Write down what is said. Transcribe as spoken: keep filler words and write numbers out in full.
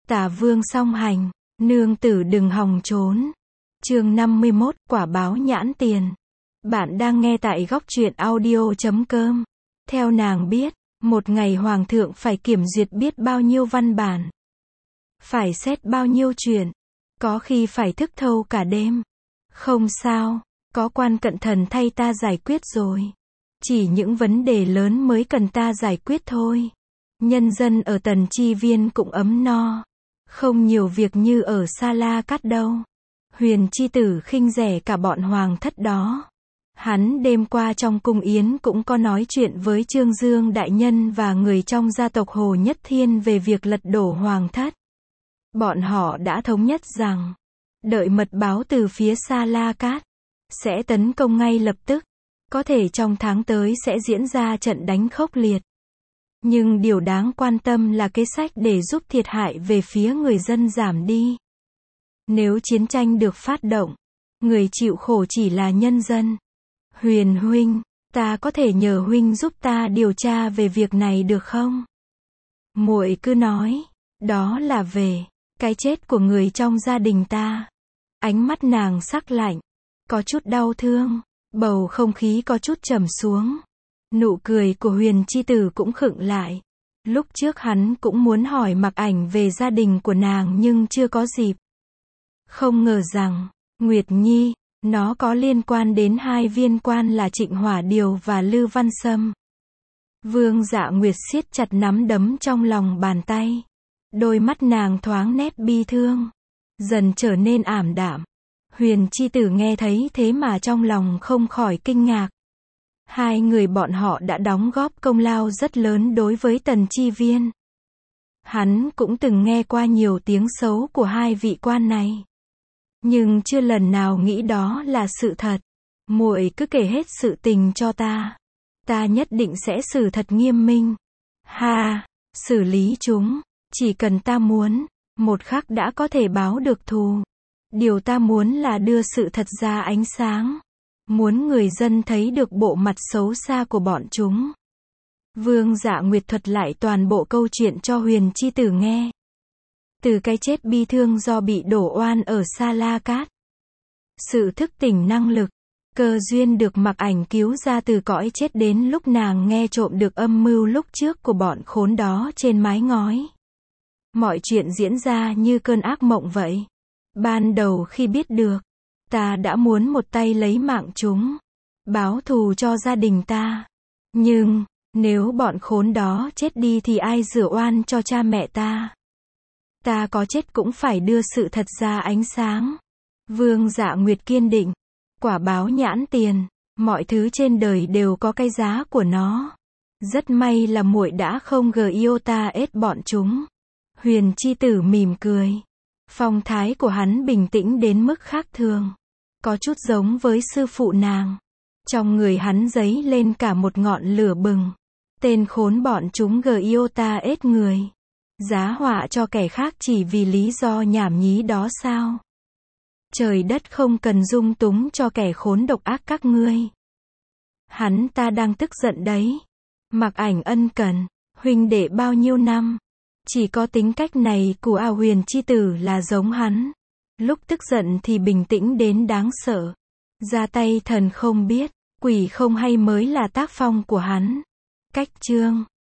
Tả vương song hành, nương tử đừng hòng trốn. Chương năm mươi mốt, quả báo nhãn tiền. Bạn đang nghe tại góc truyện audio chấm com. Theo nàng biết, một ngày hoàng thượng phải kiểm duyệt biết bao nhiêu văn bản, phải xét bao nhiêu chuyện, có khi phải thức thâu cả đêm. Không sao, có quan cận thần thay ta giải quyết rồi. Chỉ những vấn đề lớn mới cần ta giải quyết thôi. Nhân dân ở Tần Chi Viên cũng ấm no, không nhiều việc như ở Sa La Cát đâu. Huyền chi tử khinh rẻ cả bọn hoàng thất đó. Hắn đêm qua trong cung yến cũng có nói chuyện với Trương Dương đại nhân và người trong gia tộc Hồ Nhất Thiên về việc lật đổ hoàng thất. Bọn họ đã thống nhất rằng, đợi mật báo từ phía Sa La Cát, sẽ tấn công ngay lập tức. Có thể trong tháng tới sẽ diễn ra trận đánh khốc liệt. Nhưng điều đáng quan tâm là kế sách để giúp thiệt hại về phía người dân giảm đi. Nếu chiến tranh được phát động, người chịu khổ chỉ là nhân dân. Huyền huynh, ta có thể nhờ huynh giúp ta điều tra về việc này được không? Muội cứ nói, đó là về cái chết của người trong gia đình ta. Ánh mắt nàng sắc lạnh, có chút đau thương, bầu không khí có chút trầm xuống. Nụ cười của Huyền chi tử cũng khựng lại. Lúc trước hắn cũng muốn hỏi Mặc Ảnh về gia đình của nàng nhưng chưa có dịp. Không ngờ rằng, Nguyệt Nhi, nó có liên quan đến hai viên quan là Trịnh Hỏa Điều và Lư Văn Sâm. Vương Dạ Nguyệt siết chặt nắm đấm trong lòng bàn tay. Đôi mắt nàng thoáng nét bi thương, dần trở nên ảm đạm. Huyền chi tử nghe thấy thế mà trong lòng không khỏi kinh ngạc. Hai người bọn họ đã đóng góp công lao rất lớn đối với Tần Chi Viên. Hắn cũng từng nghe qua nhiều tiếng xấu của hai vị quan này, nhưng chưa lần nào nghĩ đó là sự thật. Muội cứ kể hết sự tình cho ta, ta nhất định sẽ xử thật nghiêm minh. Ha, xử lý chúng, chỉ cần ta muốn, một khắc đã có thể báo được thù. Điều ta muốn là đưa sự thật ra ánh sáng. Muốn người dân thấy được bộ mặt xấu xa của bọn chúng. Vương Dạ Nguyệt thuật lại toàn bộ câu chuyện cho Huyền chi tử nghe. Từ cái chết bi thương do bị đổ oan ở Sa La Cát, sự thức tỉnh năng lực, cơ duyên được Mặc Ảnh cứu ra từ cõi chết đến lúc nàng nghe trộm được âm mưu lúc trước của bọn khốn đó trên mái ngói. Mọi chuyện diễn ra như cơn ác mộng vậy. Ban đầu khi biết được, ta đã muốn một tay lấy mạng chúng, báo thù cho gia đình ta. Nhưng, nếu bọn khốn đó chết đi thì ai rửa oan cho cha mẹ ta? Ta có chết cũng phải đưa sự thật ra ánh sáng. Vương Dạ Nguyệt kiên định. Quả báo nhãn tiền, mọi thứ trên đời đều có cái giá của nó. Rất may là muội đã không gờ iota ết bọn chúng. Huyền chi tử mỉm cười. Phong thái của hắn bình tĩnh đến mức khác thường. Có chút giống với sư phụ nàng. Trong người hắn dấy lên cả một ngọn lửa bừng. Tên khốn bọn chúng gờ iota ết người. Giá họa cho kẻ khác chỉ vì lý do nhảm nhí đó sao? Trời đất không cần dung túng cho kẻ khốn độc ác các ngươi. Hắn ta đang tức giận đấy. Mặc Ảnh ân cần, huynh đệ bao nhiêu năm. Chỉ có tính cách này của A Huyền chi tử là giống hắn. Lúc tức giận thì bình tĩnh đến đáng sợ. Ra tay thần không biết, quỷ không hay mới là tác phong của hắn. Cách chương